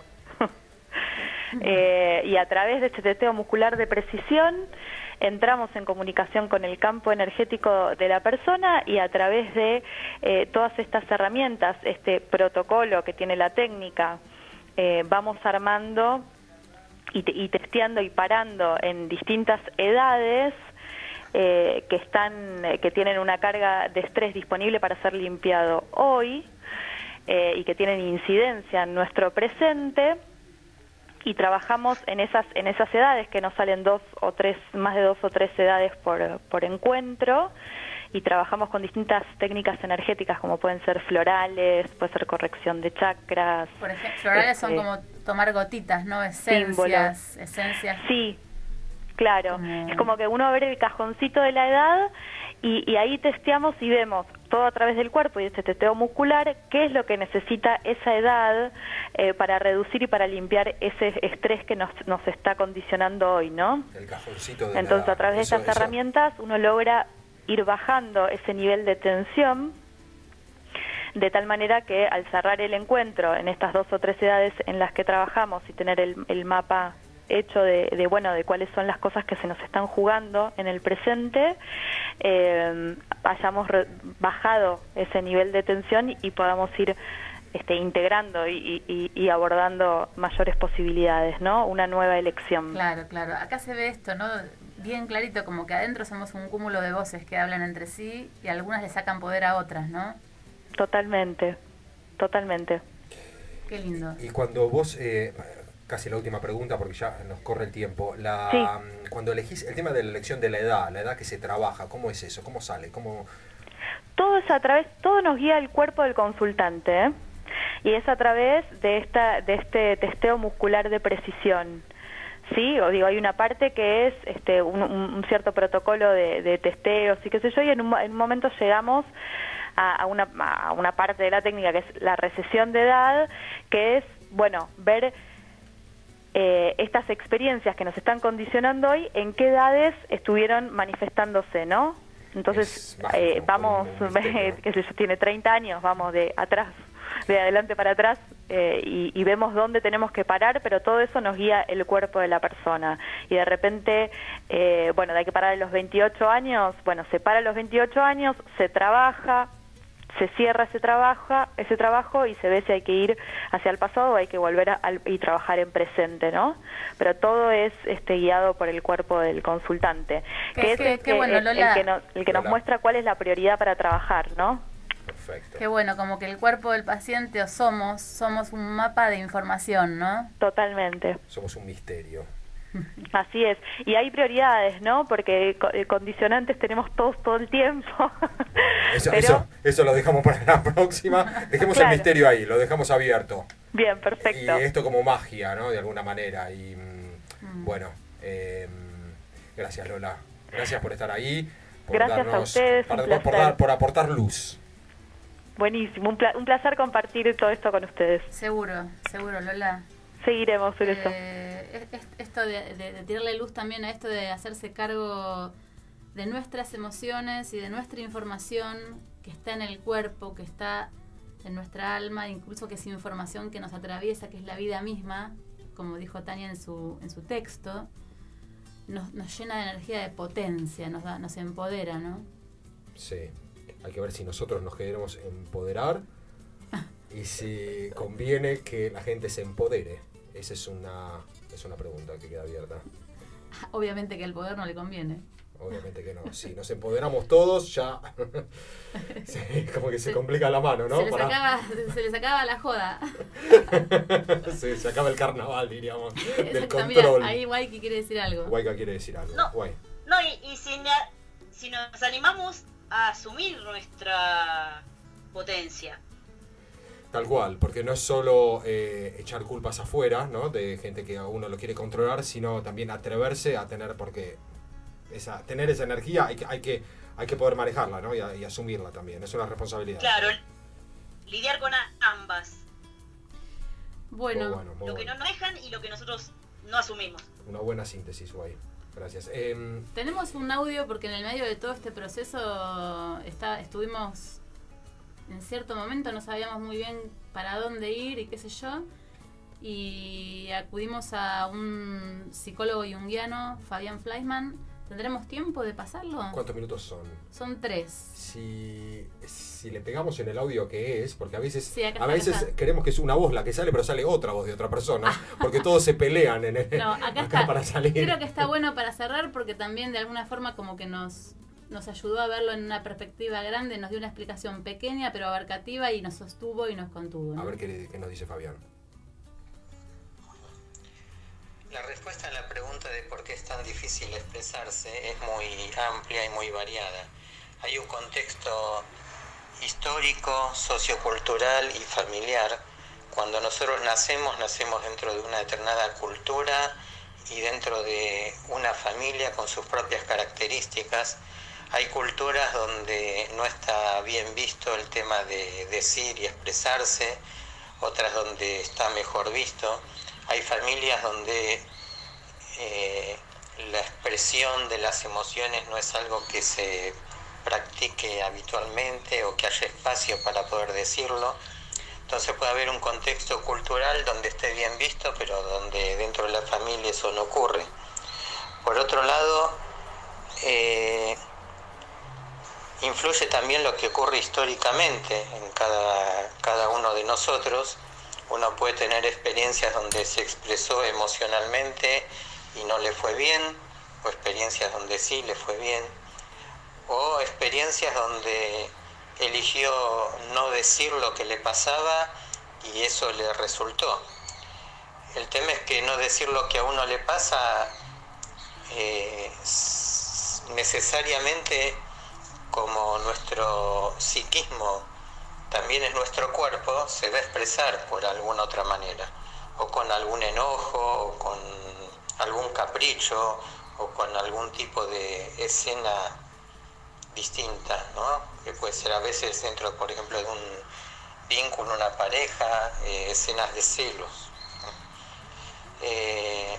eh, y a través de este testeo muscular de precisión entramos en comunicación con el campo energético de la persona, y a través de eh, todas estas herramientas, este protocolo que tiene la técnica, eh, vamos armando y, te, y testeando y parando en distintas edades eh, que están, que tienen una carga de estrés disponible para ser limpiado hoy. eh, y que tienen incidencia en nuestro presente, y trabajamos en esas en esas edades, que nos salen dos o tres, más de dos o tres edades por, por encuentro, y trabajamos con distintas técnicas energéticas, como pueden ser florales, puede ser corrección de chakras. Por ejemplo, florales este, son como tomar gotitas, ¿no? Esencias, símbolos. esencias. Sí, claro. Mm. Es como que uno abre el cajoncito de la edad y, y ahí testeamos y vemos todo a través del cuerpo y este testeo muscular, qué es lo que necesita esa edad eh, para reducir y para limpiar ese estrés que nos, nos está condicionando hoy, ¿no? El cajoncito de Entonces, la... a través de eso, estas eso. herramientas uno logra ir bajando ese nivel de tensión, de tal manera que al cerrar el encuentro en estas dos o tres edades en las que trabajamos y tener el, el mapa hecho de, de, bueno, de cuáles son las cosas que se nos están jugando en el presente, eh, hayamos re- bajado ese nivel de tensión y podamos ir este, integrando y, y, y abordando mayores posibilidades, ¿no? Una nueva elección. Claro, claro. Acá se ve esto, ¿no? Bien clarito, como que adentro somos un cúmulo de voces que hablan entre sí y algunas le sacan poder a otras, ¿no? Totalmente, totalmente. Qué lindo. Y cuando vos, eh, casi la última pregunta porque ya nos corre el tiempo, la, Sí. cuando elegís el tema de la elección de la edad, la edad que se trabaja, ¿cómo es eso? ¿Cómo sale? ¿Cómo... Todo es a través, todo nos guía el cuerpo del consultante, ¿eh? Y es a través de esta, de este testeo muscular de precisión. Sí, o digo, hay una parte que es este, un, un cierto protocolo de, de testeos y qué sé yo, y en un, en un momento llegamos a, a, una, a una parte de la técnica que es la recesión de edad, que es, bueno, ver eh, estas experiencias que nos están condicionando hoy, en qué edades estuvieron manifestándose, ¿no? Entonces, eh, vamos, qué sé yo, tiene treinta años, vamos de atrás, de adelante para atrás, eh, y, y vemos dónde tenemos que parar, pero todo eso nos guía el cuerpo de la persona. Y de repente, eh, bueno, hay que parar a los veintiocho años, bueno, se para a los veintiocho años, se trabaja, se cierra ese trabajo, ese trabajo y se ve si hay que ir hacia el pasado o hay que volver a, al, y trabajar en presente, ¿no? Pero todo es este guiado por el cuerpo del consultante, que es qué, el, qué que, bueno, el, Lola. el que, nos, el que nos Lola. muestra cuál es la prioridad para trabajar, ¿no? Perfecto. Qué bueno, como que el cuerpo del paciente o somos, somos un mapa de información, ¿no? Totalmente. Somos un misterio. Así es. Y hay prioridades, ¿no? Porque co- eh, condicionantes tenemos todos todo el tiempo. Eso, Pero- eso, eso lo dejamos para la próxima. Dejemos Claro. el misterio ahí, lo dejamos abierto. Bien, perfecto. Y esto como magia, ¿no? De alguna manera. Y mm, bueno, eh, gracias Lola. Gracias por estar ahí. Por Gracias a darnos, ustedes, por, un por placer. dar- por aportar luz. Buenísimo. Un, pla- un placer compartir todo esto con ustedes. Seguro, seguro, Lola. Seguiremos en eso. Eh, es- es- esto de, de, de tirarle luz también a esto de hacerse cargo de nuestras emociones y de nuestra información que está en el cuerpo, que está en nuestra alma, incluso que es información que nos atraviesa, que es la vida misma, como dijo Tania en su, en su texto, nos, nos llena de energía, de potencia, nos da, nos empodera, ¿no? Sí. Hay que ver si nosotros nos queremos empoderar y si conviene que la gente se empodere. Esa es una, es una pregunta que queda abierta. Obviamente que el poder no le conviene. Obviamente que no. Si nos empoderamos todos, ya sí, como que se complica la mano, ¿no? Se les, Para- acaba, se les acaba la joda. Sí, se acaba el carnaval, diríamos, del Exacto, control. mira, ahí Waiki quiere decir algo. Guayca quiere decir algo. No. Guay. No, y, y si, na- si nos animamos a asumir nuestra potencia. Tal cual, porque no es solo eh, echar culpas afuera, ¿no? De gente que a uno lo quiere controlar, sino también atreverse a tener, porque esa, tener esa energía hay que, hay que, hay que poder manejarla, ¿no? Y, a- y asumirla también, es una responsabilidad. Claro, lidiar con a- ambas. Bueno, Muy bueno, muy Lo que bueno. no nos dejan y lo que nosotros no asumimos. Una buena síntesis, Guay. Gracias. Em, tenemos un audio porque en el medio de todo este proceso está, estuvimos en cierto momento, no sabíamos muy bien para dónde ir y qué sé yo, y acudimos a un psicólogo junguiano, Fabián Fleischmann. ¿Tendremos tiempo de pasarlo? ¿Cuántos minutos son? Son tres. Si, si le pegamos en el audio que es, porque a veces Sí, acá a está, veces acá está. queremos que es una voz la que sale, pero sale otra voz de otra persona, porque todos se pelean en el, No, acá, acá está. para salir. Creo que está bueno para cerrar porque también de alguna forma como que nos nos ayudó a verlo en una perspectiva grande, nos dio una explicación pequeña pero abarcativa y nos sostuvo y nos contuvo, ¿no? A ver qué, qué nos dice Fabián. La respuesta a la pregunta de por qué es tan difícil expresarse es muy amplia y muy variada. Hay un contexto histórico, sociocultural y familiar. Cuando nosotros nacemos, nacemos dentro de una determinada cultura y dentro de una familia con sus propias características. Hay culturas donde no está bien visto el tema de decir y expresarse, otras donde está mejor visto. Hay familias donde eh, la expresión de las emociones no es algo que se practique habitualmente o que haya espacio para poder decirlo. Entonces puede haber un contexto cultural donde esté bien visto, pero donde dentro de la familia eso no ocurre. Por otro lado, eh, influye también lo que ocurre históricamente en cada, cada uno de nosotros. Uno puede tener experiencias donde se expresó emocionalmente y no le fue bien, o experiencias donde sí le fue bien, o experiencias donde eligió no decir lo que le pasaba y eso le resultó. El tema es que no decir lo que a uno le pasa eh, necesariamente, como nuestro psiquismo también es nuestro cuerpo, se va a expresar por alguna otra manera, o con algún enojo, o con algún capricho, o con algún tipo de escena distinta, ¿no? Que puede ser a veces dentro, por ejemplo, de un vínculo, una pareja, eh, escenas de celos. Eh,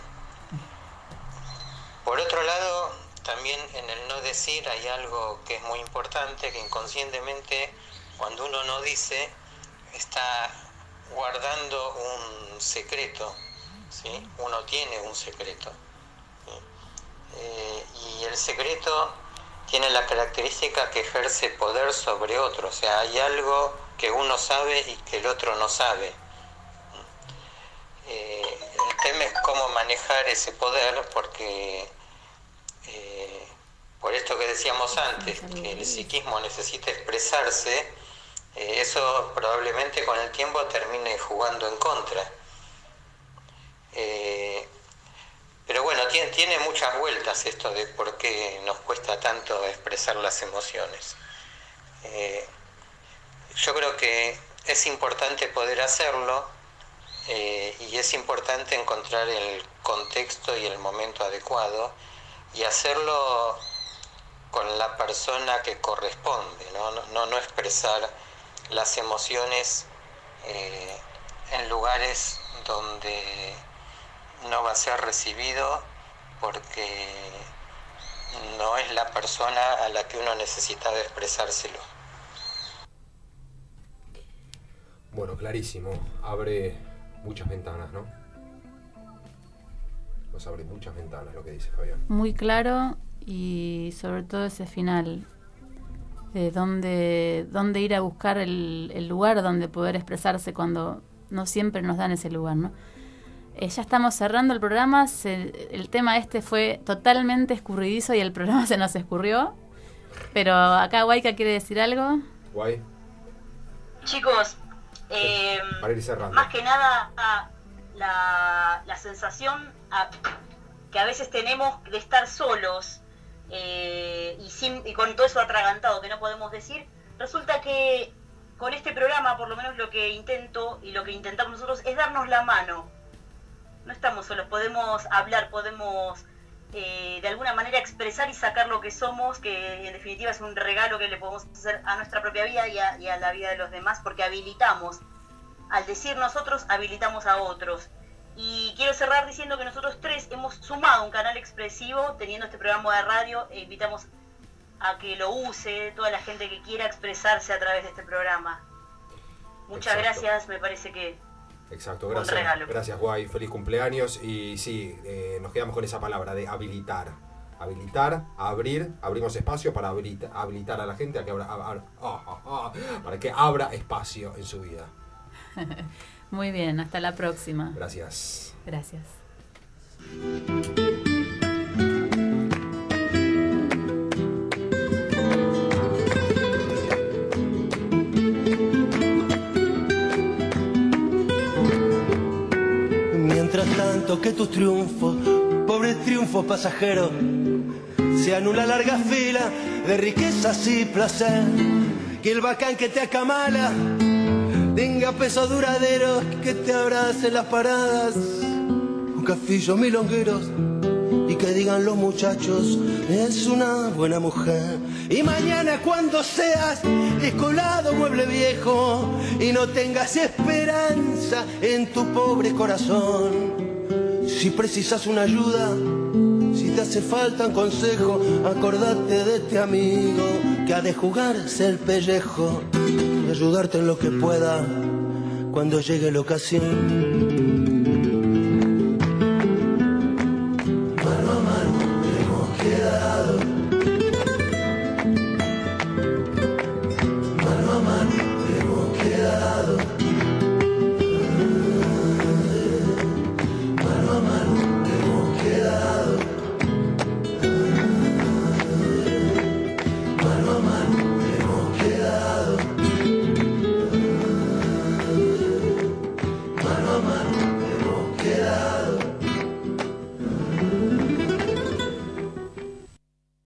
por otro lado, también en el no decir hay algo que es muy importante, que inconscientemente cuando uno no dice está guardando un secreto, ¿sí? Uno tiene un secreto, ¿sí? Eh, y el secreto tiene la característica que ejerce poder sobre otro, o sea, hay algo que uno sabe y que el otro no sabe. Eh, el tema es cómo manejar ese poder, porque eh, por esto que decíamos antes, que el psiquismo necesita expresarse, eh, eso probablemente con el tiempo termine jugando en contra. Eh, Pero bueno, tiene, tiene muchas vueltas esto de por qué nos cuesta tanto expresar las emociones. Eh, yo creo que es importante poder hacerlo eh, y es importante encontrar el contexto y el momento adecuado y hacerlo con la persona que corresponde, no, no, no, no expresar las emociones eh, en lugares donde no va a ser recibido, porque no es la persona a la que uno necesita de expresárselo. Bueno, clarísimo. Abre muchas ventanas, ¿no? Nos abre muchas ventanas lo que dice Fabián. Muy claro, y sobre todo ese final de dónde, dónde ir a buscar el, el lugar donde poder expresarse cuando no siempre nos dan ese lugar, ¿no? Eh, ya estamos cerrando el programa. Se, el tema este fue totalmente escurridizo y el programa se nos escurrió. Pero acá Guayca quiere decir algo. Guay. Chicos, eh, para ir cerrando. Más que nada la, la sensación a, que a veces tenemos de estar solos eh, y, sin, y con todo eso atragantado que no podemos decir, resulta que con este programa por lo menos lo que intento y lo que intentamos nosotros es darnos la mano. No estamos solos, podemos hablar, podemos eh, de alguna manera expresar y sacar lo que somos, que en definitiva es un regalo que le podemos hacer a nuestra propia vida y a, y a la vida de los demás, porque habilitamos. Al decir nosotros, habilitamos a otros. Y quiero cerrar diciendo que nosotros tres hemos sumado un canal expresivo teniendo este programa de radio e invitamos a que lo use toda la gente que quiera expresarse a través de este programa. Muchas Exacto. gracias, me parece que Exacto, un gracias. regalo. Gracias, Guay. Feliz cumpleaños. Y sí, eh, nos quedamos con esa palabra de habilitar. Habilitar, abrir, abrimos espacio para habilitar, habilitar a la gente a que abra, a, a, a, a, para que abra espacio en su vida. Muy bien, hasta la próxima. Gracias. Gracias. tanto que tus triunfos, pobres triunfos pasajeros, sean una larga fila de riquezas y placer. Que el bacán que te acamala tenga peso duradero, que te abracen las paradas, un cafillo milongueros, y que digan los muchachos, es una buena mujer. Y mañana cuando seas descolado mueble viejo y no tengas esperanza en tu pobre corazón, si precisas una ayuda, si te hace falta un consejo, acordate de este amigo que ha de jugarse el pellejo y ayudarte en lo que pueda cuando llegue la ocasión.